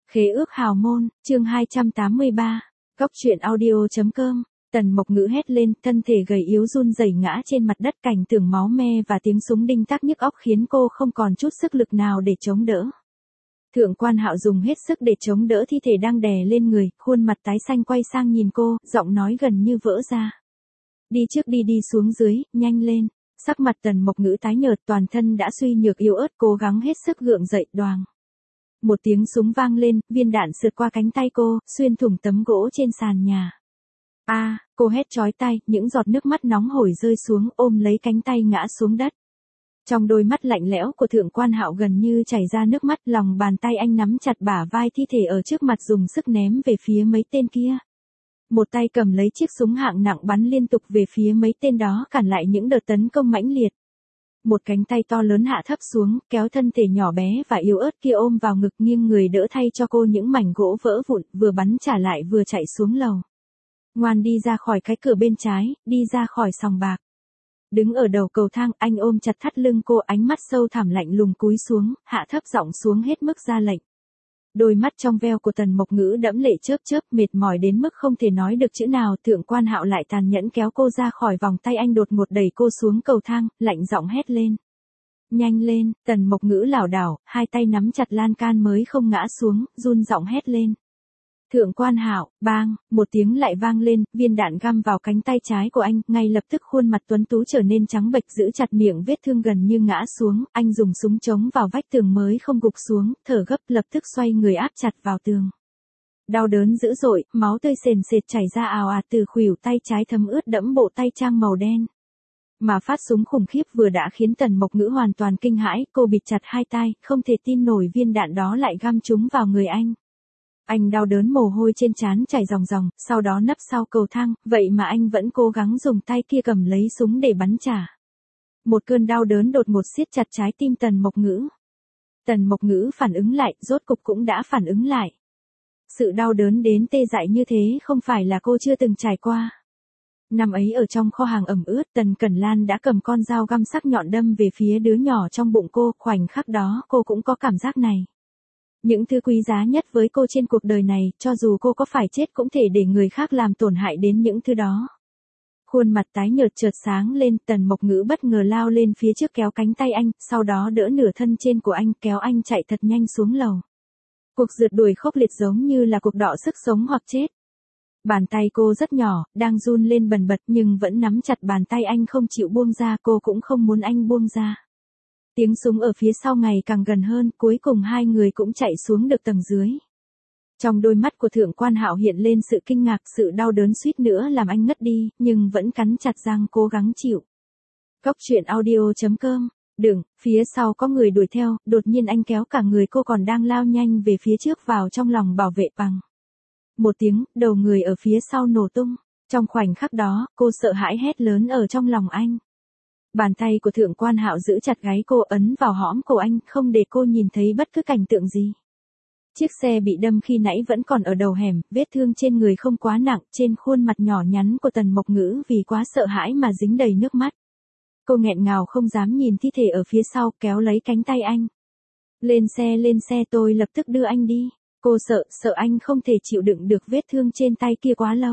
Khế ước hào môn, chương 283, góc truyện audio.com. Tần Mộc Ngữ hét lên, thân thể gầy yếu run rẩy ngã trên mặt đất, cảnh tượng máu me và tiếng súng đinh tắc nhức óc khiến cô không còn chút sức lực nào để chống đỡ. Thượng quan Hạo dùng hết sức để chống đỡ thi thể đang đè lên người, khuôn mặt tái xanh quay sang nhìn cô, giọng nói gần như vỡ ra. Đi trước đi xuống dưới, nhanh lên. Sắc mặt Tần Mộc Ngữ tái nhợt, toàn thân đã suy nhược yếu ớt, cố gắng hết sức gượng dậy, đoàng. Một tiếng súng vang lên, viên đạn sượt qua cánh tay cô, xuyên thủng tấm gỗ trên sàn nhà. Cô hét chói tai, những giọt nước mắt nóng hổi rơi xuống, ôm lấy cánh tay ngã xuống đất. Trong đôi mắt lạnh lẽo của Thượng quan Hạo gần như chảy ra nước mắt, lòng bàn tay anh nắm chặt bả vai thi thể ở trước mặt dùng sức ném về phía mấy tên kia. Một tay cầm lấy chiếc súng hạng nặng bắn liên tục về phía mấy tên đó, cản lại những đợt tấn công mãnh liệt. Một cánh tay to lớn hạ thấp xuống, kéo thân thể nhỏ bé và yếu ớt kia ôm vào ngực, nghiêng người đỡ thay cho cô những mảnh gỗ vỡ vụn, vừa bắn trả lại vừa chạy xuống lầu. Ngoan đi ra khỏi cái cửa bên trái, đi ra khỏi sòng bạc. Đứng ở đầu cầu thang, anh ôm chặt thắt lưng cô, ánh mắt sâu thẳm lạnh lùng cúi xuống, hạ thấp giọng xuống hết mức ra lệnh. Đôi mắt trong veo của Tần Mộc Ngữ đẫm lệ chớp chớp, mệt mỏi đến mức không thể nói được chữ nào. Thượng quan Hạo lại tàn nhẫn kéo cô ra khỏi vòng tay anh, đột ngột đẩy cô xuống cầu thang, lạnh giọng hét lên. Nhanh lên. Tần Mộc Ngữ lảo đảo, hai tay nắm chặt lan can mới không ngã xuống, run giọng hét lên. Thượng quan Hạo, bang, một tiếng lại vang lên, viên đạn găm vào cánh tay trái của anh, ngay lập tức khuôn mặt tuấn tú trở nên trắng bệch, giữ chặt miệng vết thương gần như ngã xuống, anh dùng súng chống vào vách tường mới không gục xuống, thở gấp, lập tức xoay người áp chặt vào tường. Đau đớn dữ dội, máu tươi sền sệt chảy ra ào ạt từ khuỷu tay trái thấm ướt đẫm bộ tay trang màu đen. Mà phát súng khủng khiếp vừa đã khiến Tần Mộc Ngữ hoàn toàn kinh hãi, cô bịt chặt hai tai, không thể tin nổi viên đạn đó lại găm trúng vào người anh. Anh đau đớn, mồ hôi trên trán chảy ròng ròng, sau đó nấp sau cầu thang, vậy mà anh vẫn cố gắng dùng tay kia cầm lấy súng để bắn trả. Một cơn đau đớn đột ngột siết chặt trái tim Tần Mộc Ngữ. Tần Mộc Ngữ phản ứng lại, rốt cục cũng đã phản ứng lại. Sự đau đớn đến tê dại như thế không phải là cô chưa từng trải qua. Năm ấy ở trong kho hàng ẩm ướt, Tần Cẩn Lan đã cầm con dao găm sắc nhọn đâm về phía đứa nhỏ trong bụng cô, khoảnh khắc đó cô cũng có cảm giác này. Những thứ quý giá nhất với cô trên cuộc đời này, cho dù cô có phải chết cũng thể để người khác làm tổn hại đến những thứ đó. Khuôn mặt tái nhợt chợt sáng lên, Tần Mộc Ngữ bất ngờ lao lên phía trước kéo cánh tay anh, sau đó đỡ nửa thân trên của anh, kéo anh chạy thật nhanh xuống lầu. Cuộc rượt đuổi khốc liệt giống như là cuộc đọ sức sống hoặc chết. Bàn tay cô rất nhỏ, đang run lên bần bật nhưng vẫn nắm chặt bàn tay anh không chịu buông ra, cô cũng không muốn anh buông ra. Tiếng súng ở phía sau ngày càng gần hơn, cuối cùng hai người cũng chạy xuống được tầng dưới. Trong đôi mắt của Thượng quan Hạo hiện lên sự kinh ngạc, sự đau đớn suýt nữa làm anh ngất đi, nhưng vẫn cắn chặt răng cố gắng chịu. Góc truyện audio.com. Đừng, phía sau có người đuổi theo, đột nhiên anh kéo cả người cô còn đang lao nhanh về phía trước vào trong lòng bảo vệ bằng. Một tiếng, đầu người ở phía sau nổ tung. Trong khoảnh khắc đó, cô sợ hãi hét lớn ở trong lòng anh. Bàn tay của Thượng quan Hạo giữ chặt gáy cô, ấn vào hõm cổ anh, không để cô nhìn thấy bất cứ cảnh tượng gì. Chiếc xe bị đâm khi nãy vẫn còn ở đầu hẻm, vết thương trên người không quá nặng, trên khuôn mặt nhỏ nhắn của Tần Mộc Ngữ vì quá sợ hãi mà dính đầy nước mắt. Cô nghẹn ngào không dám nhìn thi thể ở phía sau, kéo lấy cánh tay anh. Lên xe, tôi lập tức đưa anh đi. Cô sợ anh không thể chịu đựng được vết thương trên tay kia quá lâu.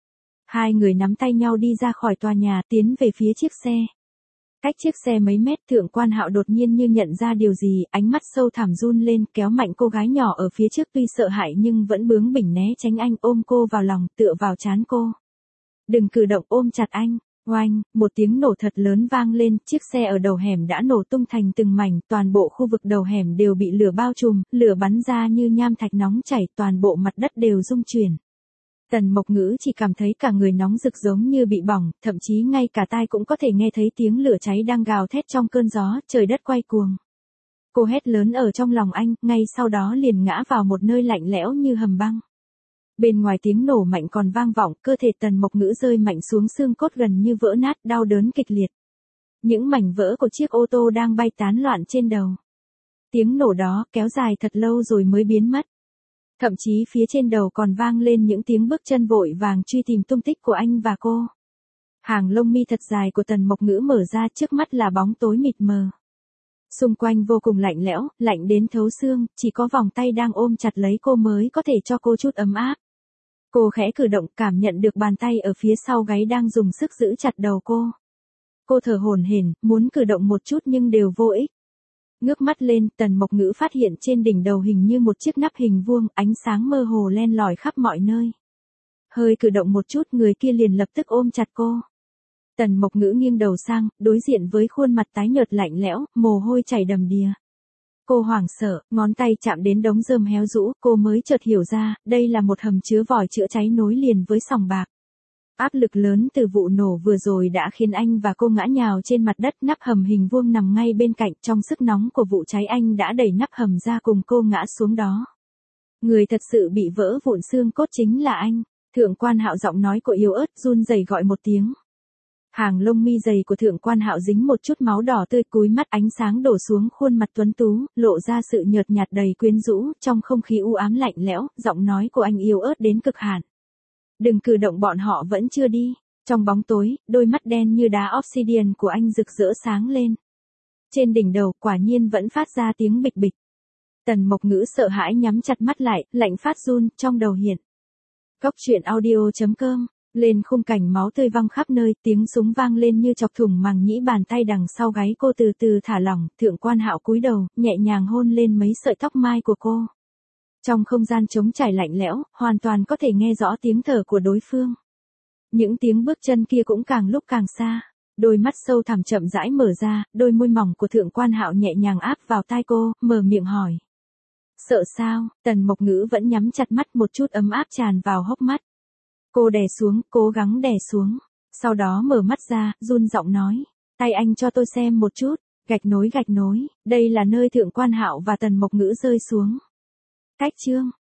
Hai người nắm tay nhau đi ra khỏi tòa nhà, tiến về phía chiếc xe. Cách chiếc xe mấy mét, Thượng quan Hạo đột nhiên như nhận ra điều gì, ánh mắt sâu thẳm run lên, kéo mạnh cô gái nhỏ ở phía trước, tuy sợ hãi nhưng vẫn bướng bỉnh né tránh anh, ôm cô vào lòng, tựa vào trán cô. Đừng cử động, ôm chặt anh. Oanh, một tiếng nổ thật lớn vang lên, chiếc xe ở đầu hẻm đã nổ tung thành từng mảnh, toàn bộ khu vực đầu hẻm đều bị lửa bao trùm, lửa bắn ra như nham thạch nóng chảy, toàn bộ mặt đất đều rung chuyển. Tần Mộc Ngữ chỉ cảm thấy cả người nóng rực giống như bị bỏng, thậm chí ngay cả tai cũng có thể nghe thấy tiếng lửa cháy đang gào thét trong cơn gió, trời đất quay cuồng. Cô hét lớn ở trong lòng anh, ngay sau đó liền ngã vào một nơi lạnh lẽo như hầm băng. Bên ngoài tiếng nổ mạnh còn vang vọng, cơ thể Tần Mộc Ngữ rơi mạnh xuống, xương cốt gần như vỡ nát, đau đớn kịch liệt. Những mảnh vỡ của chiếc ô tô đang bay tán loạn trên đầu. Tiếng nổ đó kéo dài thật lâu rồi mới biến mất. Thậm chí phía trên đầu còn vang lên những tiếng bước chân vội vàng truy tìm tung tích của anh và cô. Hàng lông mi thật dài của Tần Mộc Ngữ mở ra, trước mắt là bóng tối mịt mờ. Xung quanh vô cùng lạnh lẽo, lạnh đến thấu xương, chỉ có vòng tay đang ôm chặt lấy cô mới có thể cho cô chút ấm áp. Cô khẽ cử động, cảm nhận được bàn tay ở phía sau gáy đang dùng sức giữ chặt đầu cô. Cô thở hổn hển, muốn cử động một chút nhưng đều vô ích. Ngước mắt lên, Tần Mộc Ngữ phát hiện trên đỉnh đầu hình như một chiếc nắp hình vuông, ánh sáng mơ hồ len lỏi khắp mọi nơi. Hơi cử động một chút, người kia liền lập tức ôm chặt cô. Tần Mộc Ngữ nghiêng đầu sang, đối diện với khuôn mặt tái nhợt lạnh lẽo, mồ hôi chảy đầm đìa. Cô hoảng sợ, ngón tay chạm đến đống rơm héo rũ, cô mới chợt hiểu ra, đây là một hầm chứa vòi chữa cháy nối liền với sòng bạc. Áp lực lớn từ vụ nổ vừa rồi đã khiến anh và cô ngã nhào trên mặt đất, nắp hầm hình vuông nằm ngay bên cạnh, trong sức nóng của vụ cháy anh đã đẩy nắp hầm ra cùng cô ngã xuống đó. Người thật sự bị vỡ vụn xương cốt chính là anh. Thượng Quan Hạo giọng nói cô yếu ớt, run rẩy gọi một tiếng. Hàng lông mi dày của Thượng Quan Hạo dính một chút máu đỏ tươi, cúi mắt, ánh sáng đổ xuống khuôn mặt tuấn tú, lộ ra sự nhợt nhạt đầy quyến rũ, trong không khí u ám lạnh lẽo, giọng nói của anh yếu ớt đến cực hạn. Đừng cử động, bọn họ vẫn chưa đi. Trong bóng tối, đôi mắt đen như đá obsidian của anh rực rỡ sáng lên. Trên đỉnh đầu, quả nhiên vẫn phát ra tiếng bịch bịch. Tần Mộc Ngữ sợ hãi nhắm chặt mắt lại, lạnh phát run, trong đầu hiện. Cóc truyện audio.com. Lên khung cảnh máu tươi văng khắp nơi, tiếng súng vang lên như chọc thủng màng nhĩ, bàn tay đằng sau gáy cô từ từ thả lỏng, Thượng Quan Hạo cúi đầu, nhẹ nhàng hôn lên mấy sợi tóc mai của cô. Trong không gian trống trải lạnh lẽo, hoàn toàn có thể nghe rõ tiếng thở của đối phương. Những tiếng bước chân kia cũng càng lúc càng xa. Đôi mắt sâu thẳm chậm rãi mở ra, đôi môi mỏng của Thượng Quan Hạo nhẹ nhàng áp vào tai cô, mở miệng hỏi. Sợ sao? Tần Mộc Ngữ vẫn nhắm chặt mắt, một chút ấm áp tràn vào hốc mắt. Cô đè xuống, cố gắng đè xuống. Sau đó mở mắt ra, run giọng nói. Tay anh cho tôi xem một chút. Gạch nối. Đây là nơi Thượng Quan Hạo và Tần Mộc Ngữ rơi xuống. Cách chương.